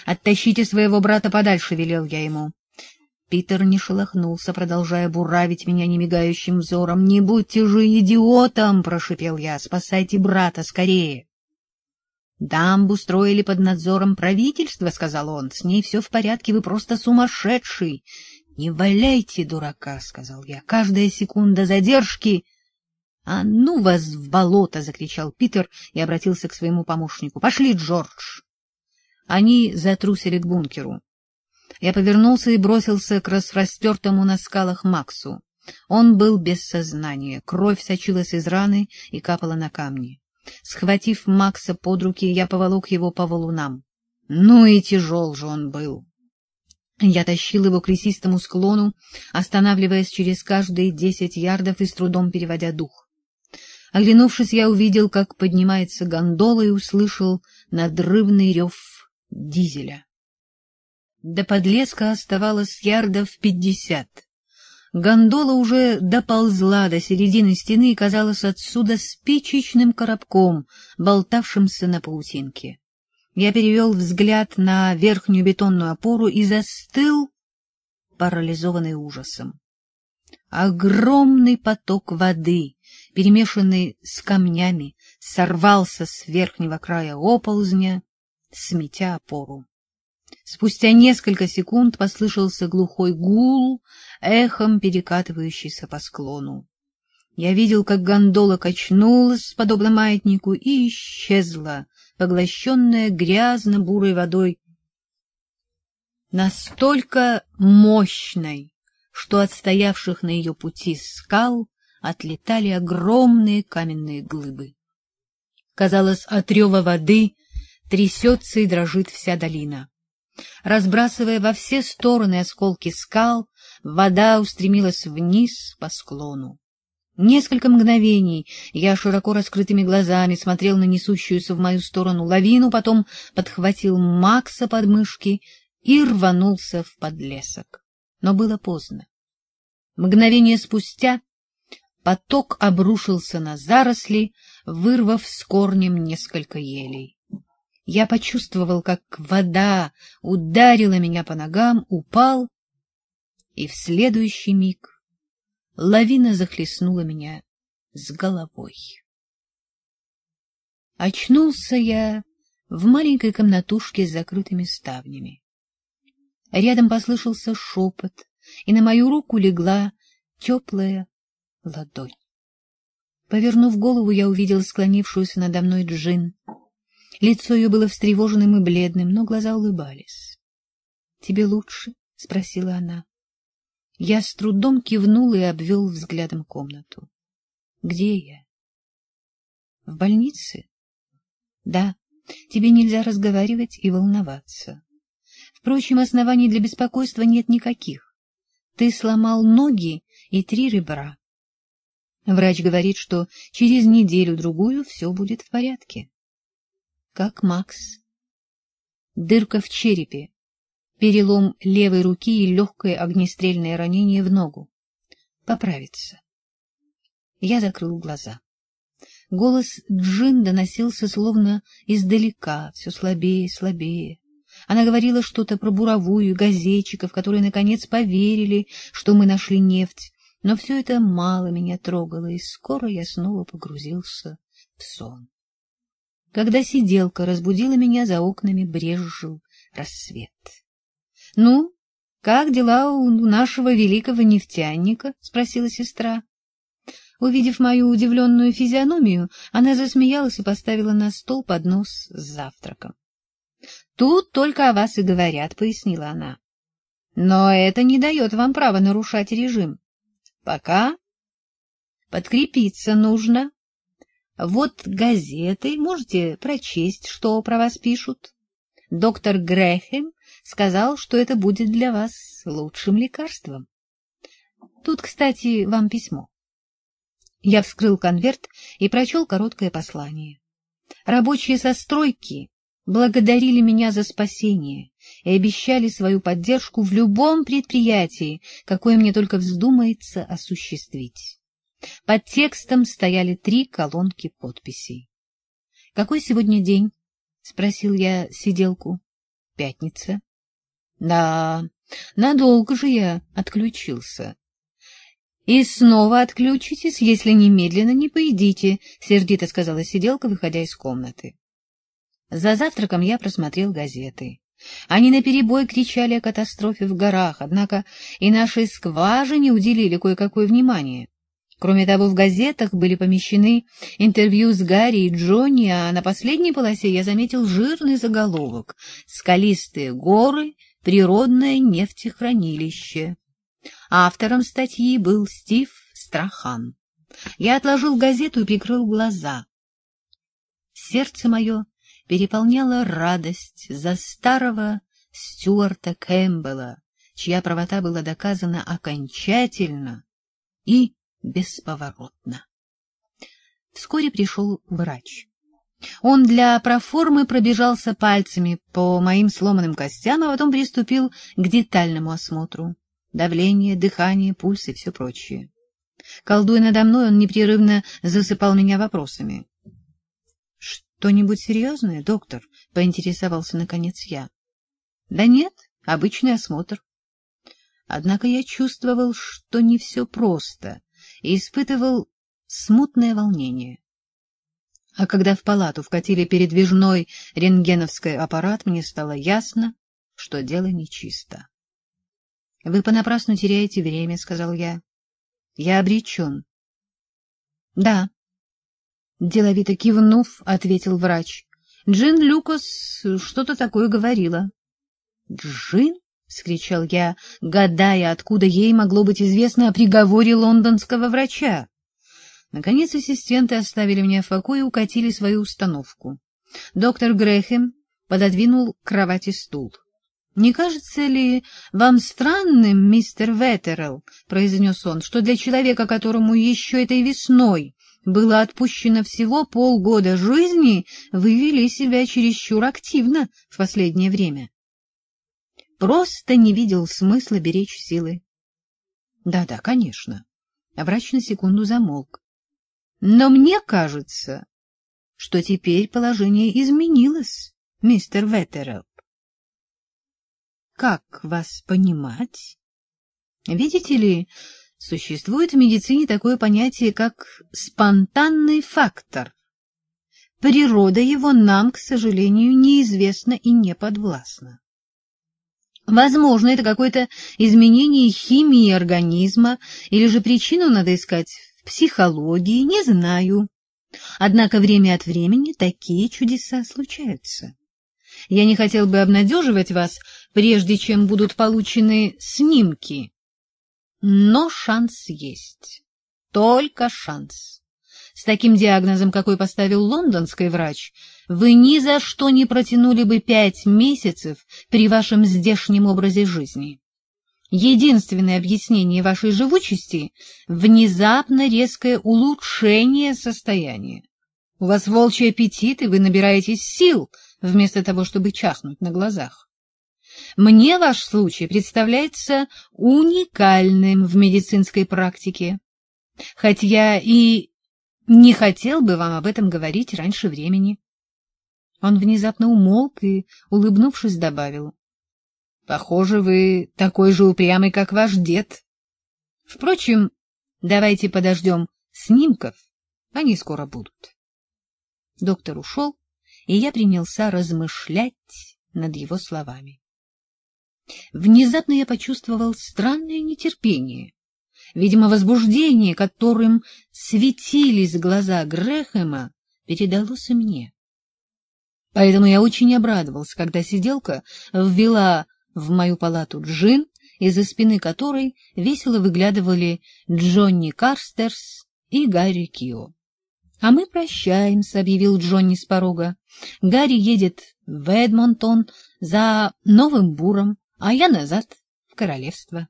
Оттащите своего брата подальше, — велел я ему. Питер не шелохнулся, продолжая буравить меня немигающим взором. — Не будьте же идиотом, — прошипел я, — спасайте брата скорее. — Дамбу строили под надзором правительства, — сказал он. — С ней все в порядке, вы просто сумасшедший. — Не валяйте дурака, — сказал я. — Каждая секунда задержки... — А ну вас в болото! — закричал Питер и обратился к своему помощнику. — Пошли, Джордж! Они затрусили к бункеру. Я повернулся и бросился к распростертому на скалах Максу. Он был без сознания, кровь сочилась из раны и капала на камни. Схватив Макса под руки, я поволок его по валунам. Ну и тяжел же он был. Я тащил его к лесистому склону, останавливаясь через каждые 10 ярдов и с трудом переводя дух. Оглянувшись, я увидел, как поднимается гондола, и услышал надрывный рев дизеля. До подлеска оставалось ярдов 50. Гондола уже доползла до середины стены и казалась отсюда спичечным коробком, болтавшимся на паутинке. Я перевел взгляд на верхнюю бетонную опору и застыл, парализованный ужасом. Огромный поток воды, перемешанный с камнями, сорвался с верхнего края оползня, сметя опору. Спустя несколько секунд послышался глухой гул, эхом перекатывающийся по склону. Я видел, как гондола качнулась, подобно маятнику, и исчезла, поглощенная грязно-бурой водой, настолько мощной, что от стоявших на ее пути скал отлетали огромные каменные глыбы. Казалось, от рева воды трясется и дрожит вся долина. Разбрасывая во все стороны осколки скал, вода устремилась вниз по склону. Несколько мгновений я широко раскрытыми глазами смотрел на несущуюся в мою сторону лавину, потом подхватил Макса под мышки и рванулся в подлесок. Но было поздно. Мгновение спустя поток обрушился на заросли, вырвав с корнем несколько елей. Я почувствовал, как вода ударила меня по ногам, упал, и в следующий миг лавина захлестнула меня с головой. Очнулся я в маленькой комнатушке с закрытыми ставнями. Рядом послышался шепот, и на мою руку легла теплая ладонь. Повернув голову, я увидел склонившуюся надо мной Джин. Лицо ее было встревоженным и бледным, но глаза улыбались. — Тебе лучше? — спросила она. Я с трудом кивнул и обвел взглядом комнату. — Где я? — В больнице? — Да, тебе нельзя разговаривать и волноваться. Впрочем, оснований для беспокойства нет никаких. Ты сломал ноги и 3 ребра. Врач говорит, что через неделю-другую все будет в порядке. Как Макс? Дырка в черепе, перелом левой руки и легкое огнестрельное ранение в ногу. Поправится. Я закрыл глаза. Голос Джин доносился словно издалека, все слабее и слабее. Она говорила что-то про буровую и газетчиков, которые, наконец, поверили, что мы нашли нефть. Но все это мало меня трогало, и скоро я снова погрузился в сон. Когда сиделка разбудила меня, за окнами брезжил рассвет. — Ну, как дела у нашего великого нефтяника? — спросила сестра. Увидев мою удивленную физиономию, она засмеялась и поставила на стол поднос с завтраком. — Тут только о вас и говорят, — пояснила она. — Но это не дает вам права нарушать режим. Пока подкрепиться нужно. Вот газеты, можете прочесть, что про вас пишут. Доктор Грэхэм сказал, что это будет для вас лучшим лекарством. Тут, кстати, вам письмо. Я вскрыл конверт и прочел короткое послание. Рабочие со стройки благодарили меня за спасение и обещали свою поддержку в любом предприятии, какое мне только вздумается осуществить. Под текстом стояли 3 колонки подписей. — Какой сегодня день? — спросил я сиделку. Пятница. Да, надолго же я отключился. И снова отключитесь, если немедленно не поедите, — сердито сказала сиделка, выходя из комнаты. За завтраком я просмотрел газеты. Они наперебой кричали о катастрофе в горах, однако и нашей скважине уделили кое-какое внимание. Кроме того, в газетах были помещены интервью с Гарри и Джонни, а на последней полосе я заметил жирный заголовок «Скалистые горы. Природное нефтехранилище». Автором статьи был Стив Страхан. Я отложил газету и прикрыл глаза. Сердце мое переполняла радость за старого Стюарта Кэмпбелла, чья правота была доказана окончательно и бесповоротно. Вскоре пришел врач. Он для проформы пробежался пальцами по моим сломанным костям, а потом приступил к детальному осмотру. Давление, дыхание, пульс и все прочее. Колдуя надо мной, он непрерывно засыпал меня вопросами. — Что-нибудь серьезное, доктор? — поинтересовался наконец я. — Да нет, обычный осмотр. Однако я чувствовал, что не все просто, и испытывал смутное волнение. А когда в палату вкатили передвижной рентгеновский аппарат, мне стало ясно, что дело нечисто. — Вы понапрасну теряете время, — сказал я. — Я обречен. — Да. Деловито кивнув, ответил врач. Джин Люкас что-то такое говорила. — Джин? — вскричал я, гадая, откуда ей могло быть известно о приговоре лондонского врача. Наконец ассистенты оставили меня в покое и укатили свою установку. Доктор Грэхэм пододвинул к кровати стул. — Не кажется ли вам странным, мистер Веттерелл, — произнес он, — что для человека, которому еще этой весной было отпущено всего полгода жизни, вы вели себя чересчур активно в последнее время? Просто не видел смысла беречь силы. Да, конечно. А врач на секунду замолк. Но мне кажется, что теперь положение изменилось, мистер Веттерелл. Как вас понимать? Видите ли, существует в медицине такое понятие, как спонтанный фактор. Природа его нам, к сожалению, неизвестна и не подвластна. Возможно, это какое-то изменение химии организма, или же причину надо искать в психологии, не знаю. Однако время от времени такие чудеса случаются. Я не хотел бы обнадеживать вас, прежде чем будут получены снимки. Но шанс есть. Только шанс. С таким диагнозом, какой поставил лондонский врач, вы ни за что не протянули бы 5 месяцев при вашем здешнем образе жизни. Единственное объяснение вашей живучести — внезапно резкое улучшение состояния. У вас волчий аппетит, и вы набираетесь сил, вместо того, чтобы чахнуть на глазах. Мне ваш случай представляется уникальным в медицинской практике, хоть я и не хотел бы вам об этом говорить раньше времени. Он внезапно умолк и, улыбнувшись, добавил: — Похоже, вы такой же упрямый, как ваш дед. Впрочем, давайте подождем снимков, они скоро будут. Доктор ушел, и я принялся размышлять над его словами. Внезапно я почувствовал странное нетерпение. Видимо, возбуждение, которым светились глаза Грэхэма, передалось и мне. Поэтому я очень обрадовался, когда сиделка ввела в мою палату Джин, из-за спины которой весело выглядывали Джонни Карстерс и Гарри Кио. — А мы прощаемся, — объявил Джонни с порога. — Гарри едет в Эдмонтон за новым буром, а я назад, в королевство.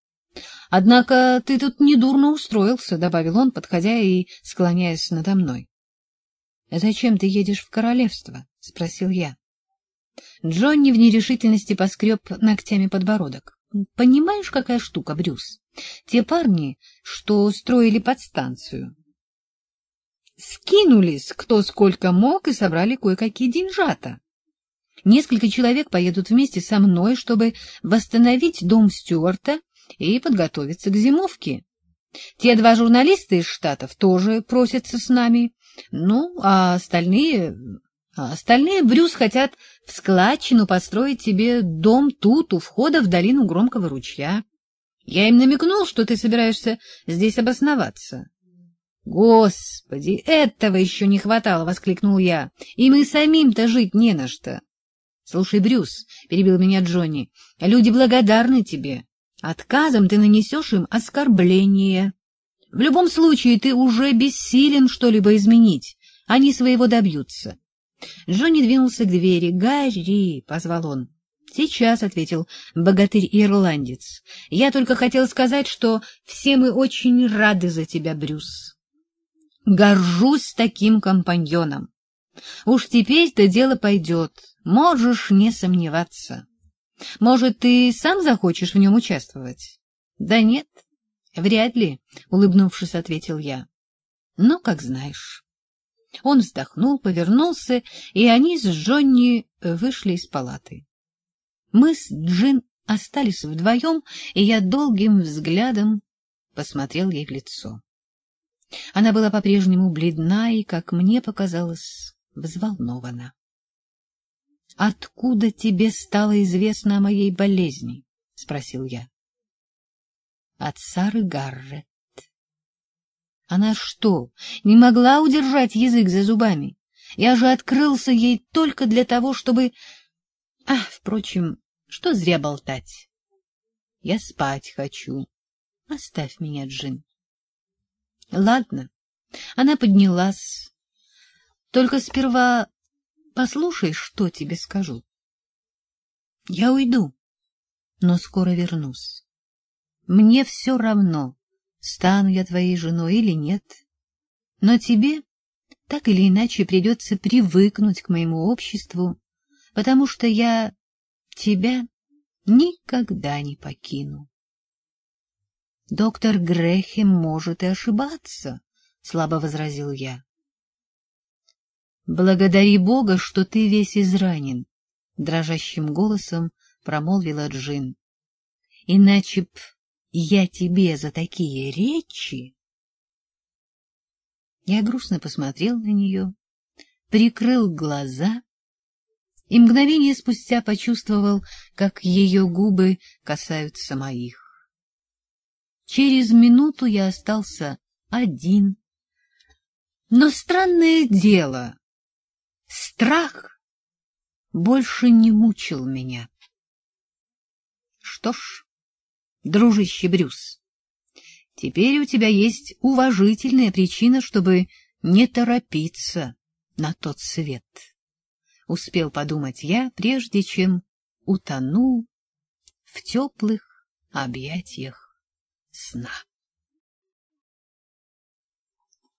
— Однако ты тут недурно устроился, — добавил он, подходя и склоняясь надо мной. — Зачем ты едешь в королевство? — спросил я. Джонни в нерешительности поскреб ногтями подбородок. — Понимаешь, какая штука, Брюс? Те парни, что строили подстанцию, скинулись кто сколько мог и собрали кое-какие деньжата. Несколько человек поедут вместе со мной, чтобы восстановить дом Стюарта и подготовиться к зимовке. Те 2 журналиста из Штатов тоже просятся с нами. Ну, а остальные Брюс хотят в складчину построить тебе дом тут, у входа в долину Громкого ручья. Я им намекнул, что ты собираешься здесь обосноваться. — Господи, этого еще не хватало! — воскликнул я. — Им и самим-то жить не на что. — Слушай, Брюс, — перебил меня Джонни, — люди благодарны тебе. Отказом ты нанесешь им оскорбление. В любом случае ты уже бессилен что-либо изменить. Они своего добьются. Джонни двинулся к двери. — Гарри! — позвал он. — Сейчас, — ответил богатырь-ирландец. — Я только хотел сказать, что все мы очень рады за тебя, Брюс. Горжусь таким компаньоном. Уж теперь-то дело пойдет, можешь не сомневаться. Может, ты сам захочешь в нем участвовать? — Да нет, вряд ли, — улыбнувшись, ответил я. — Ну, как знаешь. Он вздохнул, повернулся, и они с Джонни вышли из палаты. Мы с Джин остались вдвоем, и я долгим взглядом посмотрел ей в лицо. Она была по-прежнему бледна и, как мне показалось, взволнована. — Откуда тебе стало известно о моей болезни? — спросил я. — От Сары Гарретт. Она что, не могла удержать язык за зубами? Я же открылся ей только для того, чтобы... Впрочем, что зря болтать. Я спать хочу. Оставь меня, Джин. Ладно. Она поднялась. Только сперва послушай, что тебе скажу. Я уйду, но скоро вернусь. Мне все равно, стану я твоей женой или нет. Но тебе так или иначе придется привыкнуть к моему обществу, потому что я тебя никогда не покину. — Доктор Грэхэм может и ошибаться, — слабо возразил я. — Благодари Бога, что ты весь изранен, — дрожащим голосом промолвила Джин. — Иначе б я тебе за такие речи... Я грустно посмотрел на нее, прикрыл глаза и мгновение спустя почувствовал, как ее губы касаются моих. Через минуту я остался один. Но странное дело, страх больше не мучил меня. Что ж, дружище Брюс, теперь у тебя есть уважительная причина, чтобы не торопиться на тот свет. Успел подумать я, прежде чем утонул в теплых объятиях сна.